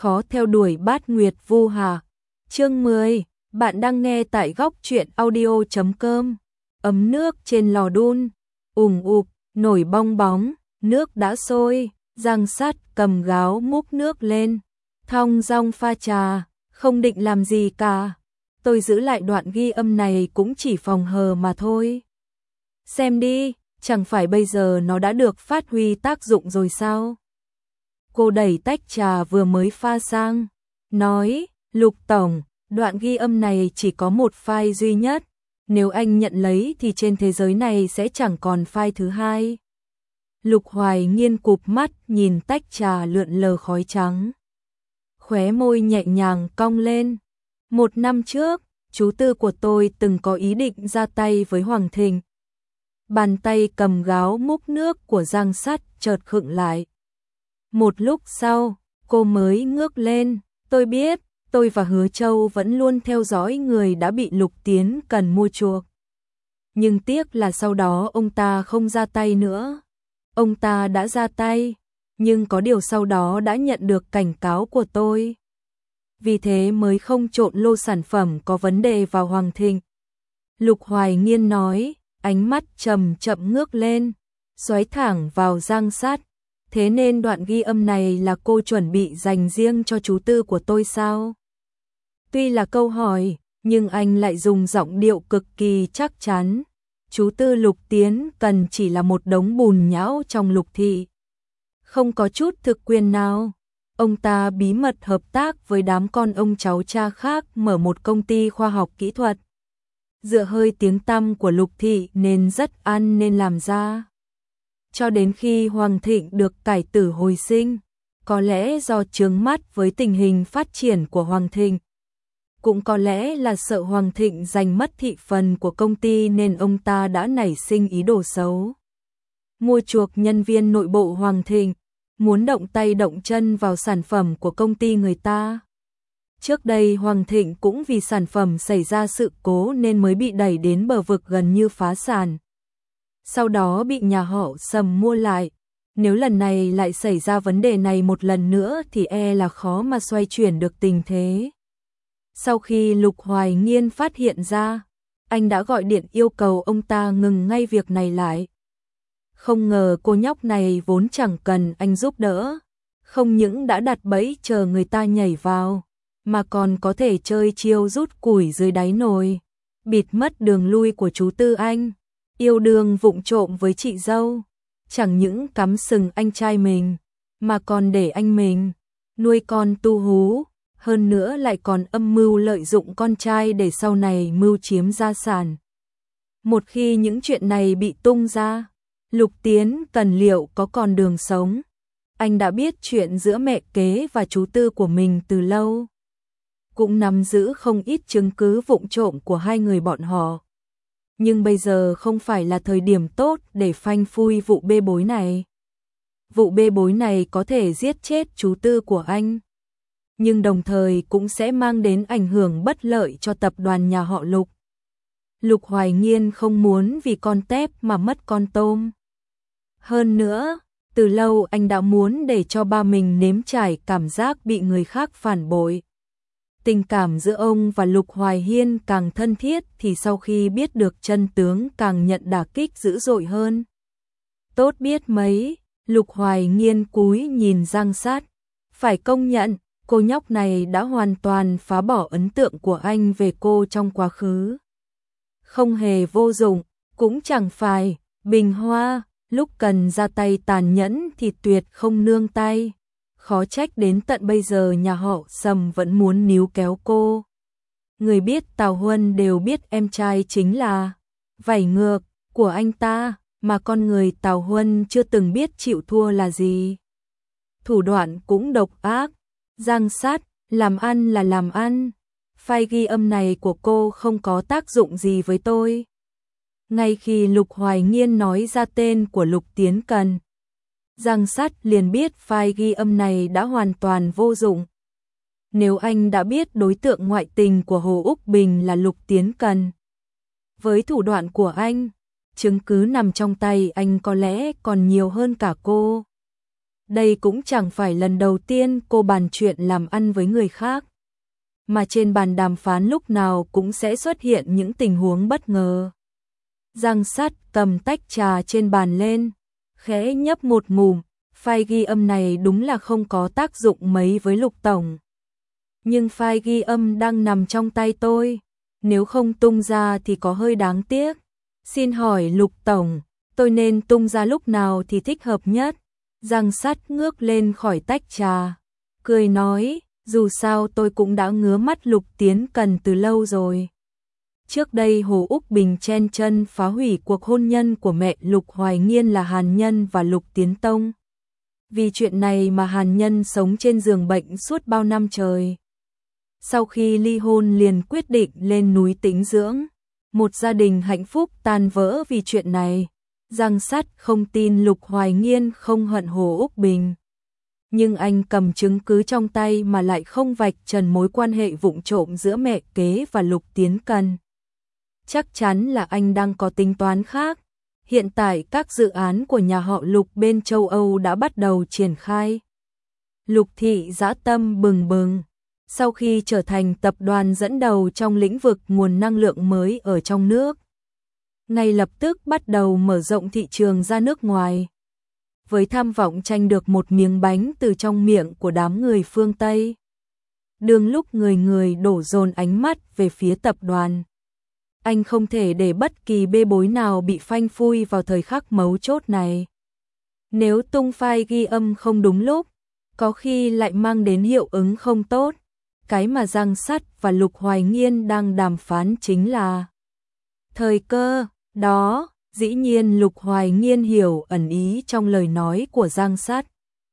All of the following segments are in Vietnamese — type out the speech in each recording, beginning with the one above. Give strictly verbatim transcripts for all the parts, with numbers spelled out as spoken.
khó theo đuổi bát nguyệt vu hà. Chương mười, bạn đang nghe tại góc truyện audio chấm com. Ấm nước trên lò đun, ùn ụp, nổi bong bóng, nước đã sôi, Giang Sắt cầm gáo múc nước lên, thong dong pha trà, không định làm gì cả. Tôi giữ lại đoạn ghi âm này cũng chỉ phòng hờ mà thôi. Xem đi, chẳng phải bây giờ nó đã được phát huy tác dụng rồi sao? Cô đẩy tách trà vừa mới pha sang, nói, Lục Tổng, đoạn ghi âm này chỉ có một file duy nhất, nếu anh nhận lấy thì trên thế giới này sẽ chẳng còn file thứ hai. Lục Hoài Nghiên cụp mắt nhìn tách trà lượn lờ khói trắng. Khóe môi nhẹ nhàng cong lên. Một năm trước, chú tư của tôi từng có ý định ra tay với Hoàng Thịnh. Bàn tay cầm gáo múc nước của Giang Sắt chợt khựng lại. Một lúc sau, cô mới ngước lên. Tôi biết, tôi và Hứa Châu vẫn luôn theo dõi người đã bị Lục Tiến Cần mua chuộc. Nhưng tiếc là sau đó ông ta không ra tay nữa. Ông ta đã ra tay, nhưng có điều sau đó đã nhận được cảnh cáo của tôi. Vì thế mới không trộn lô sản phẩm có vấn đề vào Hoàng Thịnh. Lục Hoài Nghiên nói, ánh mắt chậm chậm ngước lên, xoáy thẳng vào Giang Sắt. Thế nên đoạn ghi âm này là cô chuẩn bị dành riêng cho chú tư của tôi sao? Tuy là câu hỏi, nhưng anh lại dùng giọng điệu cực kỳ chắc chắn. Chú tư Lục Tiến Cần chỉ là một đống bùn nhão trong Lục thị. Không có chút thực quyền nào. Ông ta bí mật hợp tác với đám con ông cháu cha khác mở một công ty khoa học kỹ thuật. Dựa hơi tiếng tăm của Lục thị nên rất ăn nên làm ra. Cho đến khi Hoàng Thịnh được cải tử hồi sinh, có lẽ do chướng mắt với tình hình phát triển của Hoàng Thịnh. Cũng có lẽ là sợ Hoàng Thịnh giành mất thị phần của công ty nên ông ta đã nảy sinh ý đồ xấu. Mua chuộc nhân viên nội bộ Hoàng Thịnh, muốn động tay động chân vào sản phẩm của công ty người ta. Trước đây Hoàng Thịnh cũng vì sản phẩm xảy ra sự cố nên mới bị đẩy đến bờ vực gần như phá sản. Sau đó bị nhà họ Sầm mua lại. Nếu lần này lại xảy ra vấn đề này một lần nữa thì e là khó mà xoay chuyển được tình thế. Sau khi Lục Hoài Nghiên phát hiện ra, anh đã gọi điện yêu cầu ông ta ngừng ngay việc này lại. Không ngờ cô nhóc này vốn chẳng cần anh giúp đỡ, không những đã đặt bẫy chờ người ta nhảy vào, mà còn có thể chơi chiêu rút củi dưới đáy nồi, bịt mất đường lui của chú tư anh, yêu đương vụng trộm với chị dâu, chẳng những cắm sừng anh trai mình, mà còn để anh mình nuôi con tu hú, hơn nữa lại còn âm mưu lợi dụng con trai để sau này mưu chiếm gia sản. Một khi những chuyện này bị tung ra, Lục Tiến Cần liệu có còn đường sống. Anh đã biết chuyện giữa mẹ kế và chú tư của mình từ lâu, cũng nắm giữ không ít chứng cứ vụng trộm của hai người bọn họ. Nhưng bây giờ không phải là thời điểm tốt để phanh phui vụ bê bối này. Vụ bê bối này có thể giết chết chú tư của anh, nhưng đồng thời cũng sẽ mang đến ảnh hưởng bất lợi cho tập đoàn nhà họ Lục. Lục Hoài Nghiên không muốn vì con tép mà mất con tôm. Hơn nữa, từ lâu anh đã muốn để cho ba mình nếm trải cảm giác bị người khác phản bội. Tình cảm giữa ông và Lục Hoài Hiên càng thân thiết thì sau khi biết được chân tướng càng nhận đả kích dữ dội hơn. Tốt biết mấy, Lục Hoài Nghiên cúi nhìn Giang Sắt. Phải công nhận, cô nhóc này đã hoàn toàn phá bỏ ấn tượng của anh về cô trong quá khứ. Không hề vô dụng, cũng chẳng phải bình hoa, lúc cần ra tay tàn nhẫn thì tuyệt không nương tay. Khó trách đến tận bây giờ nhà họ Sầm vẫn muốn níu kéo cô. Người biết Tào Huân đều biết em trai chính là vảy ngược của anh ta, mà con người Tào Huân chưa từng biết chịu thua là gì. Thủ đoạn cũng độc ác. Giang Sắt, làm ăn là làm ăn. File ghi âm này của cô không có tác dụng gì với tôi. Ngay khi Lục Hoài Nghiên nói ra tên của Lục Tiến Cần, Giang Sắt liền biết file ghi âm này đã hoàn toàn vô dụng. Nếu anh đã biết đối tượng ngoại tình của Hồ Úc Bình là Lục Tiến Cần, với thủ đoạn của anh, chứng cứ nằm trong tay anh có lẽ còn nhiều hơn cả cô. Đây cũng chẳng phải lần đầu tiên cô bàn chuyện làm ăn với người khác. Mà trên bàn đàm phán lúc nào cũng sẽ xuất hiện những tình huống bất ngờ. Giang Sắt cầm tách trà trên bàn lên, khẽ nhấp một ngụm, file ghi âm này đúng là không có tác dụng mấy với Lục tổng. Nhưng file ghi âm đang nằm trong tay tôi, nếu không tung ra thì có hơi đáng tiếc. Xin hỏi Lục tổng, tôi nên tung ra lúc nào thì thích hợp nhất? Giang Sắt ngước lên khỏi tách trà, cười nói, dù sao tôi cũng đã ngứa mắt Lục Tiến Cần từ lâu rồi. Trước đây Hồ Úc Bình chen chân phá hủy cuộc hôn nhân của mẹ Lục Hoài Nghiên là Hàn Nhân và Lục Tiến Tông. Vì chuyện này mà Hàn Nhân sống trên giường bệnh suốt bao năm trời. Sau khi ly hôn liền quyết định lên núi tĩnh dưỡng. Một gia đình hạnh phúc tan vỡ vì chuyện này. Giang Sắt không tin Lục Hoài Nghiên không hận Hồ Úc Bình. Nhưng anh cầm chứng cứ trong tay mà lại không vạch trần mối quan hệ vụng trộm giữa mẹ kế và Lục Tiến Cần. Chắc chắn là anh đang có tính toán khác. Hiện tại các dự án của nhà họ Lục bên châu Âu đã bắt đầu triển khai. Lục thị dã tâm bừng bừng. Sau khi trở thành tập đoàn dẫn đầu trong lĩnh vực nguồn năng lượng mới ở trong nước, ngay lập tức bắt đầu mở rộng thị trường ra nước ngoài. Với tham vọng tranh được một miếng bánh từ trong miệng của đám người phương Tây. Đương lúc người người đổ dồn ánh mắt về phía tập đoàn. Anh không thể để bất kỳ bê bối nào bị phanh phui vào thời khắc mấu chốt này. Nếu tung file ghi âm không đúng lúc, có khi lại mang đến hiệu ứng không tốt. Cái mà Giang Sắt và Lục Hoài Nghiên đang đàm phán chính là thời cơ. Đó, dĩ nhiên Lục Hoài Nghiên hiểu ẩn ý trong lời nói của Giang Sắt.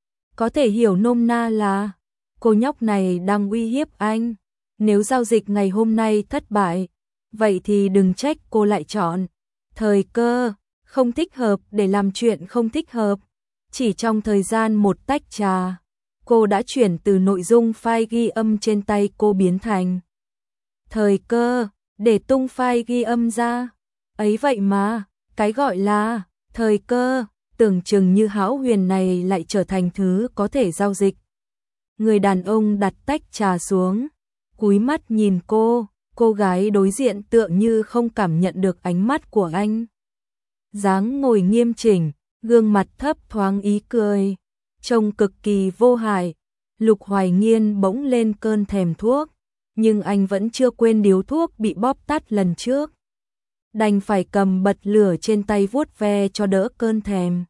Có thể hiểu nôm na là cô nhóc này đang uy hiếp anh. Nếu giao dịch ngày hôm nay thất bại, vậy thì đừng trách cô lại chọn thời cơ không thích hợp để làm chuyện không thích hợp. Chỉ trong thời gian một tách trà, cô đã chuyển từ nội dung file ghi âm trên tay cô biến thành thời cơ để tung file ghi âm ra. Ấy vậy mà, cái gọi là thời cơ, tưởng chừng như hão huyền này lại trở thành thứ có thể giao dịch. Người đàn ông đặt tách trà xuống, cúi mắt nhìn cô, cô gái đối diện tựa như không cảm nhận được ánh mắt của anh. Dáng ngồi nghiêm chỉnh, gương mặt thấp thoáng ý cười, trông cực kỳ vô hại. Lục Hoài Nghiên bỗng lên cơn thèm thuốc, nhưng anh vẫn chưa quên điếu thuốc bị bóp tắt lần trước. Đành phải cầm bật lửa trên tay vuốt ve cho đỡ cơn thèm.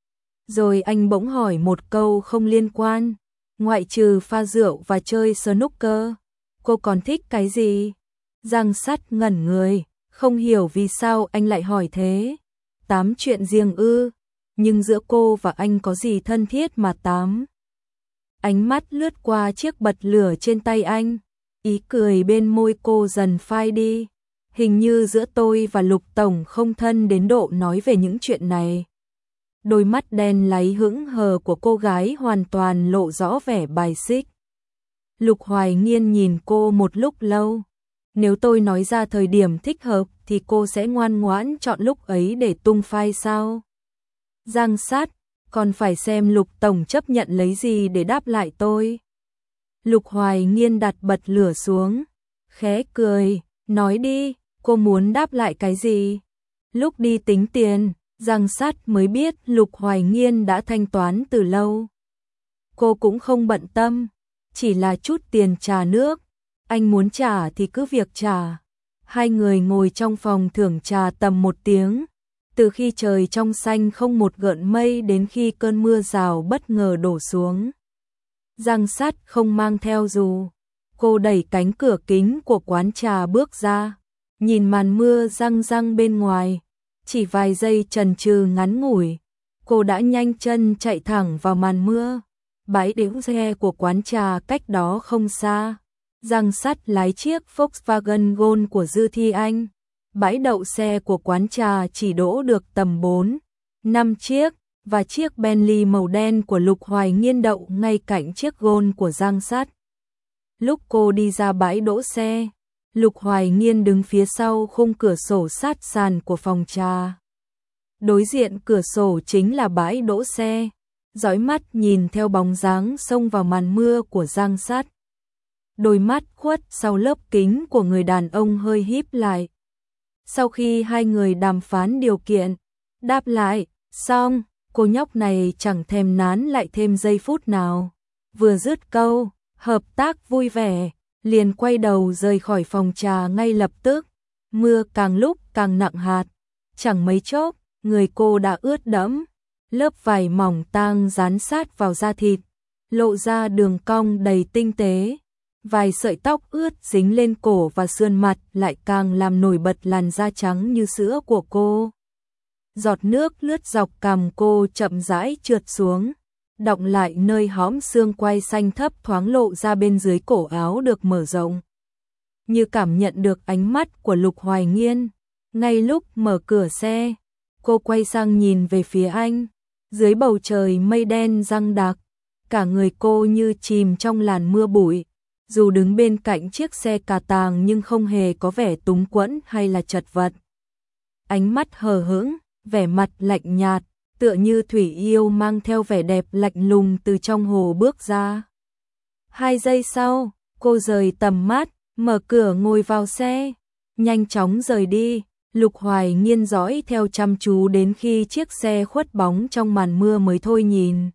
Rồi anh bỗng hỏi một câu không liên quan, ngoại trừ pha rượu và chơi snooker, cô còn thích cái gì? Giang Sắt ngẩn người, không hiểu vì sao anh lại hỏi thế. Tám chuyện riêng ư? Nhưng giữa cô và anh có gì thân thiết mà tám? Ánh mắt lướt qua chiếc bật lửa trên tay anh, ý cười bên môi cô dần phai đi. Hình như giữa tôi và Lục tổng không thân đến độ nói về những chuyện này. Đôi mắt đen láy hững hờ của cô gái hoàn toàn lộ rõ vẻ bài xích. Lục Hoài Nghiên nhìn cô một lúc lâu. Nếu tôi nói ra thời điểm thích hợp thì cô sẽ ngoan ngoãn chọn lúc ấy để tung file sao? Giang Sắt, còn phải xem Lục tổng chấp nhận lấy gì để đáp lại tôi. Lục Hoài Nghiên đặt bật lửa xuống, khẽ cười, nói đi, cô muốn đáp lại cái gì? Lúc đi tính tiền, Giang Sắt mới biết Lục Hoài Nghiên đã thanh toán từ lâu. Cô cũng không bận tâm, chỉ là chút tiền trà nước. Anh muốn trả thì cứ việc trả. Hai người ngồi trong phòng thưởng trà tầm một tiếng. Từ khi trời trong xanh không một gợn mây đến khi cơn mưa rào bất ngờ đổ xuống. Giang Sắt không mang theo dù. Cô đẩy cánh cửa kính của quán trà bước ra. Nhìn màn mưa răng răng bên ngoài. Chỉ vài giây chần chừ ngắn ngủi, cô đã nhanh chân chạy thẳng vào màn mưa. Bãi đỗ xe của quán trà cách đó không xa. Giang Sắt lái chiếc Volkswagen Gol của Dư Thi Anh. Bãi đậu xe của quán trà chỉ đỗ được tầm bốn, năm chiếc, và chiếc Bentley màu đen của Lục Hoài Nghiên đậu ngay cạnh chiếc Gol của Giang Sắt. Lúc cô đi ra bãi đỗ xe, Lục Hoài Nghiên đứng phía sau khung cửa sổ sát sàn của phòng trà. Đối diện cửa sổ chính là bãi đỗ xe. dõi mắt nhìn theo bóng dáng xông vào màn mưa của Giang Sắt. Đôi mắt khuất sau lớp kính của người đàn ông hơi híp lại. Sau khi hai người đàm phán điều kiện, đáp lại, xong, cô nhóc này chẳng thèm nán lại thêm giây phút nào. Vừa dứt câu, hợp tác vui vẻ, liền quay đầu rời khỏi phòng trà ngay lập tức. Mưa càng lúc càng nặng hạt, chẳng mấy chốc, người cô đã ướt đẫm. Lớp vải mỏng tang dán sát vào da thịt, lộ ra đường cong đầy tinh tế. Vài sợi tóc ướt dính lên cổ và sườn mặt lại càng làm nổi bật làn da trắng như sữa của cô. Giọt nước lướt dọc cằm cô chậm rãi trượt xuống, đọng lại nơi hõm xương quai xanh thấp thoáng lộ ra bên dưới cổ áo được mở rộng. Như cảm nhận được ánh mắt của Lục Hoài Nghiên, ngay lúc mở cửa xe, cô quay sang nhìn về phía anh. Dưới bầu trời mây đen giăng đặc, cả người cô như chìm trong làn mưa bụi. Dù đứng bên cạnh chiếc xe cà tàng nhưng không hề có vẻ túng quẫn hay là chật vật. Ánh mắt hờ hững, vẻ mặt lạnh nhạt, tựa như thủy yêu mang theo vẻ đẹp lạnh lùng từ trong hồ bước ra. Hai giây sau, cô rời tầm mắt, mở cửa ngồi vào xe, nhanh chóng rời đi. Lục Hoài Nghiên dõi theo chăm chú đến khi chiếc xe khuất bóng trong màn mưa mới thôi nhìn.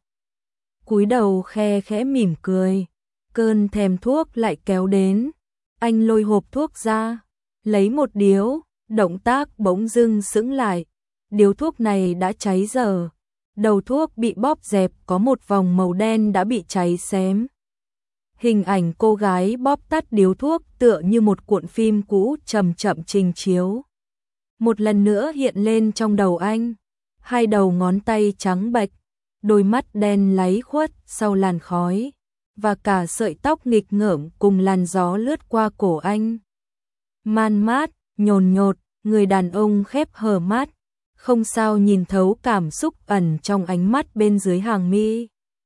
Cúi đầu khe khẽ mỉm cười, cơn thèm thuốc lại kéo đến. Anh lôi hộp thuốc ra, lấy một điếu, động tác bỗng dưng sững lại. Điếu thuốc này đã cháy dở, đầu thuốc bị bóp dẹp, có một vòng màu đen đã bị cháy xém. Hình ảnh cô gái bóp tắt điếu thuốc tựa như một cuộn phim cũ chậm chậm trình chiếu. Một lần nữa hiện lên trong đầu anh, hai đầu ngón tay trắng bệch, đôi mắt đen láy khuất sau làn khói, và cả sợi tóc nghịch ngợm cùng làn gió lướt qua cổ anh. Man mát, nhồn nhột, người đàn ông khép hờ mắt, không sao nhìn thấu cảm xúc ẩn trong ánh mắt bên dưới hàng mi.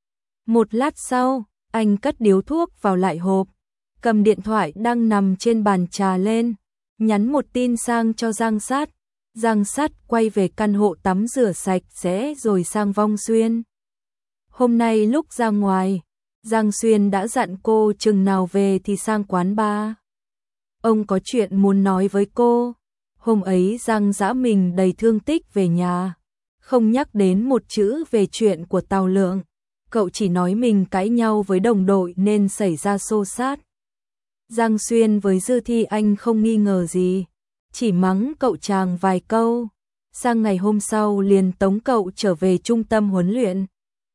Một lát sau, anh cất điếu thuốc vào lại hộp, cầm điện thoại đang nằm trên bàn trà lên, nhắn một tin sang cho Giang Sắt. Giang Sắt quay về căn hộ tắm rửa sạch sẽ rồi sang Vong Xuyên. Hôm nay lúc ra ngoài, Giang Xuyên đã dặn cô chừng nào về thì sang quán bar. Ông có chuyện muốn nói với cô. Hôm ấy Giang Dã mình đầy thương tích về nhà, không nhắc đến một chữ về chuyện của Tào Lượng. Cậu chỉ nói mình cãi nhau với đồng đội nên xảy ra xô xát. Giang Xuyên với Dư Thi Anh không nghi ngờ gì, chỉ mắng cậu chàng vài câu. Sang ngày hôm sau liền tống cậu trở về trung tâm huấn luyện.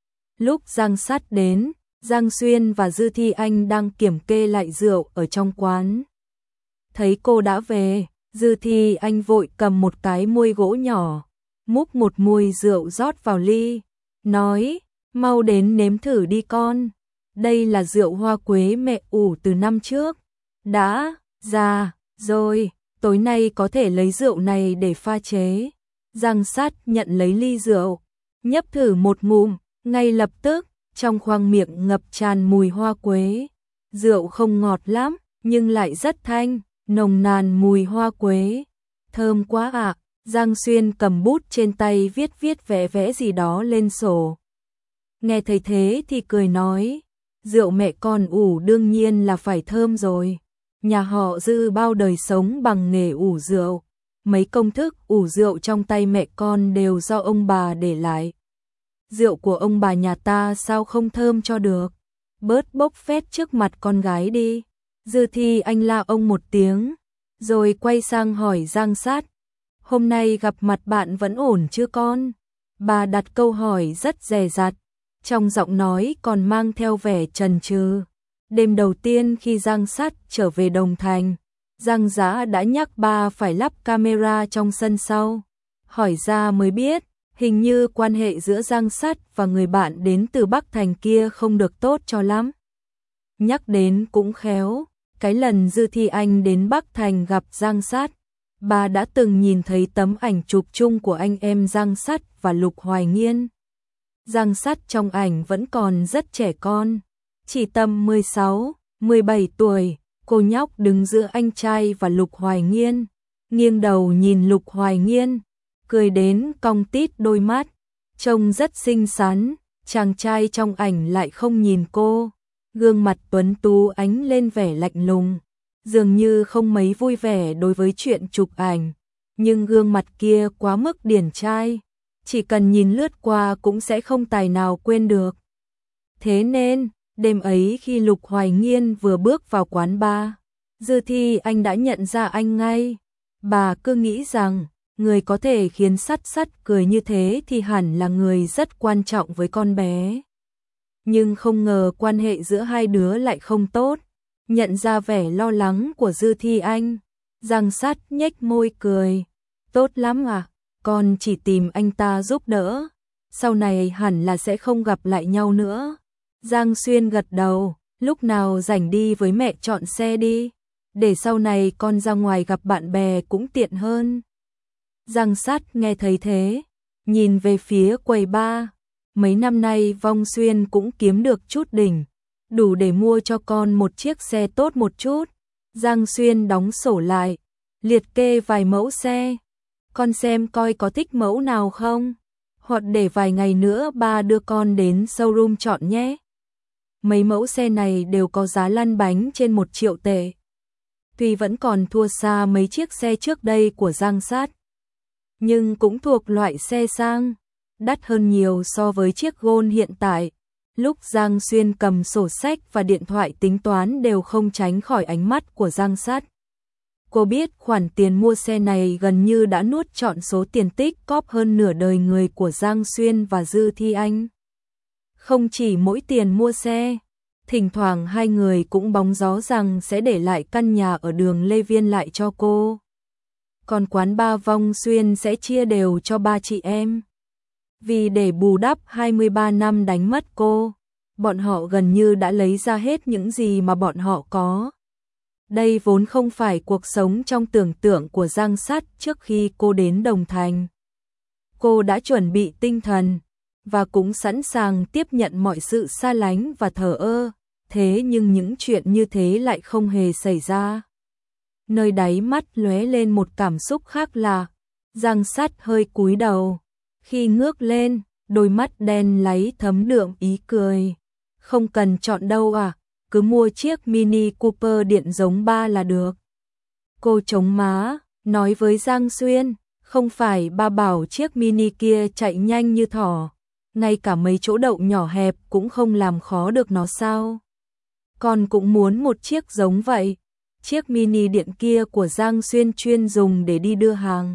Lúc Giang Sắt đến, Giang Xuyên và Dư Thi Anh đang kiểm kê lại rượu ở trong quán. Thấy cô đã về, Dư Thi Anh vội cầm một cái muôi gỗ nhỏ, múc một muôi rượu rót vào ly, nói, mau đến nếm thử đi con. Đây là rượu hoa quế mẹ ủ từ năm trước. Đã, già, rồi, tối nay có thể lấy rượu này để pha chế. Giang Sắt nhận lấy ly rượu, nhấp thử một ngụm, ngay lập tức, trong khoang miệng ngập tràn mùi hoa quế. Rượu không ngọt lắm, nhưng lại rất thanh, nồng nàn mùi hoa quế. Thơm quá ạ. Giang Xuyên cầm bút trên tay viết viết vẽ vẽ gì đó lên sổ. Nghe thấy thế thì cười nói, rượu mẹ con ủ đương nhiên là phải thơm rồi. Nhà họ Dư bao đời sống bằng nghề ủ rượu. Mấy công thức ủ rượu trong tay mẹ con đều do ông bà để lại. Rượu của ông bà nhà ta sao không thơm cho được. Bớt bốc phét trước mặt con gái đi. Dư Thi Anh la ông một tiếng, rồi quay sang hỏi Giang Sắt, hôm nay gặp mặt bạn vẫn ổn chưa con? Bà đặt câu hỏi rất dè dặt, trong giọng nói còn mang theo vẻ chần chừ. Đêm đầu tiên khi Giang Sắt trở về Đồng Thành, Giang Dã đã nhắc ba phải lắp camera trong sân sau. Hỏi ra mới biết, hình như quan hệ giữa Giang Sắt và người bạn đến từ Bắc Thành kia không được tốt cho lắm. Nhắc đến cũng khéo, cái lần Dư Thi Anh đến Bắc Thành gặp Giang Sắt, bà đã từng nhìn thấy tấm ảnh chụp chung của anh em Giang Sắt và Lục Hoài Nghiên. Giang Sắt trong ảnh vẫn còn rất trẻ con, chỉ tầm mười sáu, mười bảy tuổi, cô nhóc đứng giữa anh trai và Lục Hoài Nghiên, nghiêng đầu nhìn Lục Hoài Nghiên, cười đến cong tít đôi mắt, trông rất xinh xắn, Chàng trai trong ảnh lại không nhìn cô, gương mặt tuấn tú ánh lên vẻ lạnh lùng, dường như không mấy vui vẻ đối với chuyện chụp ảnh, nhưng gương mặt kia quá mức điển trai, chỉ cần nhìn lướt qua cũng sẽ không tài nào quên được. Thế nên, đêm ấy khi Lục Hoài Nghiên vừa bước vào quán bar, Dư Thi Anh đã nhận ra anh ngay. Bà cứ nghĩ rằng, người có thể khiến Sắt Sắt cười như thế thì hẳn là người rất quan trọng với con bé. Nhưng không ngờ quan hệ giữa hai đứa lại không tốt. Nhận ra vẻ lo lắng của Dư Thi Anh, Giang Sắt nhếch môi cười. Tốt lắm à, con chỉ tìm anh ta giúp đỡ. Sau này hẳn là sẽ không gặp lại nhau nữa. Giang Xuyên gật đầu, lúc nào rảnh đi với mẹ chọn xe đi. Để sau này con ra ngoài gặp bạn bè cũng tiện hơn. Giang Sắt nghe thấy thế, nhìn về phía quầy bar. Mấy năm nay Vong Xuyên cũng kiếm được chút đỉnh, đủ để mua cho con một chiếc xe tốt một chút. Giang Xuyên đóng sổ lại, liệt kê vài mẫu xe. Con xem coi có thích mẫu nào không, hoặc để vài ngày nữa ba đưa con đến showroom chọn nhé. Mấy mẫu xe này đều có giá lăn bánh trên một triệu tệ. Tuy vẫn còn thua xa mấy chiếc xe trước đây của Giang Sắt, nhưng cũng thuộc loại xe sang, đắt hơn nhiều so với chiếc Gold hiện tại. Lúc Giang Xuyên cầm sổ sách và điện thoại tính toán đều không tránh khỏi ánh mắt của Giang Sắt. Cô biết khoản tiền mua xe này gần như đã nuốt trọn số tiền tích cóp hơn nửa đời người của Giang Xuyên và Dư Thi Anh. Không chỉ mỗi tiền mua xe, thỉnh thoảng hai người cũng bóng gió rằng sẽ để lại căn nhà ở đường Lê Viên lại cho cô. Còn quán bar Vong Xuyên sẽ chia đều cho ba chị em. Vì để bù đắp hai mươi ba năm đánh mất cô, bọn họ gần như đã lấy ra hết những gì mà bọn họ có. Đây vốn không phải cuộc sống trong tưởng tượng của Giang Sắt trước khi cô đến Đồng Thành. Cô đã chuẩn bị tinh thần và cũng sẵn sàng tiếp nhận mọi sự xa lánh và thờ ơ, thế nhưng những chuyện như thế lại không hề xảy ra. Nơi đáy mắt lóe lên một cảm xúc khác lạ. Giang Sắt hơi cúi đầu, khi ngước lên, đôi mắt đen láy thấm đượm ý cười. Không cần chọn đâu à, cứ mua chiếc Mini Cooper điện giống ba là được. Cô chống má, nói với Giang Xuyên, không phải ba bảo chiếc Mini kia chạy nhanh như thỏ, ngay cả mấy chỗ đậu nhỏ hẹp cũng không làm khó được nó sao? Con cũng muốn một chiếc giống vậy. Chiếc Mini điện kia của Giang Xuyên chuyên dùng để đi đưa hàng.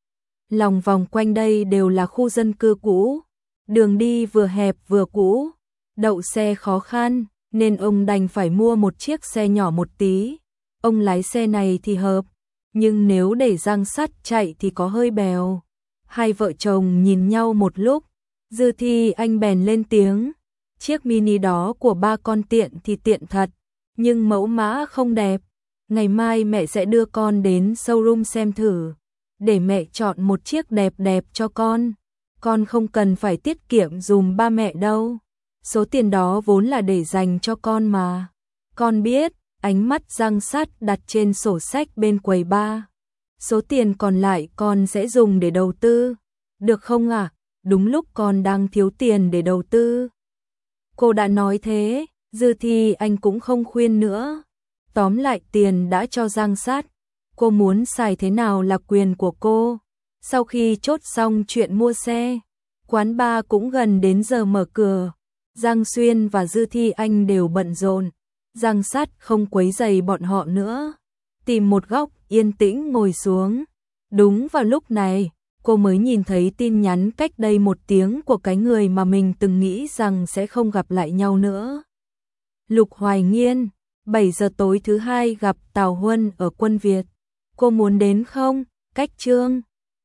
Lòng vòng quanh đây đều là khu dân cư cũ, đường đi vừa hẹp vừa cũ, đậu xe khó khăn, nên ông đành phải mua một chiếc xe nhỏ một tí. Ông lái xe này thì hợp, nhưng nếu để Giang Sắt chạy thì có hơi bèo. Hai vợ chồng nhìn nhau một lúc, Dư Thi Anh bèn lên tiếng, chiếc Mini đó của ba con tiện thì tiện thật, nhưng mẫu mã không đẹp. Ngày mai mẹ sẽ đưa con đến showroom xem thử, để mẹ chọn một chiếc đẹp đẹp cho con. Con không cần phải tiết kiệm dùm ba mẹ đâu. Số tiền đó vốn là để dành cho con mà. Con biết, ánh mắt Giang Sắt đặt trên sổ sách bên quầy bar. Số tiền còn lại con sẽ dùng để đầu tư. Được không ạ? À? Đúng lúc con đang thiếu tiền để đầu tư. Cô đã nói thế, Dư Thi Anh cũng không khuyên nữa. Tóm lại tiền đã cho Giang Sắt, cô muốn xài thế nào là quyền của cô. Sau khi chốt xong chuyện mua xe, quán bar cũng gần đến giờ mở cửa. Giang Xuyên và Dư Thi Anh đều bận rộn. Giang Sắt không quấy rầy bọn họ nữa, tìm một góc yên tĩnh ngồi xuống. Đúng vào lúc này, cô mới nhìn thấy tin nhắn cách đây một tiếng của cái người mà mình từng nghĩ rằng sẽ không gặp lại nhau nữa. Lục Hoài Nghiên, bảy giờ tối thứ hai gặp Tào Huân ở Quân Việt. Cô muốn đến không? Cách Trương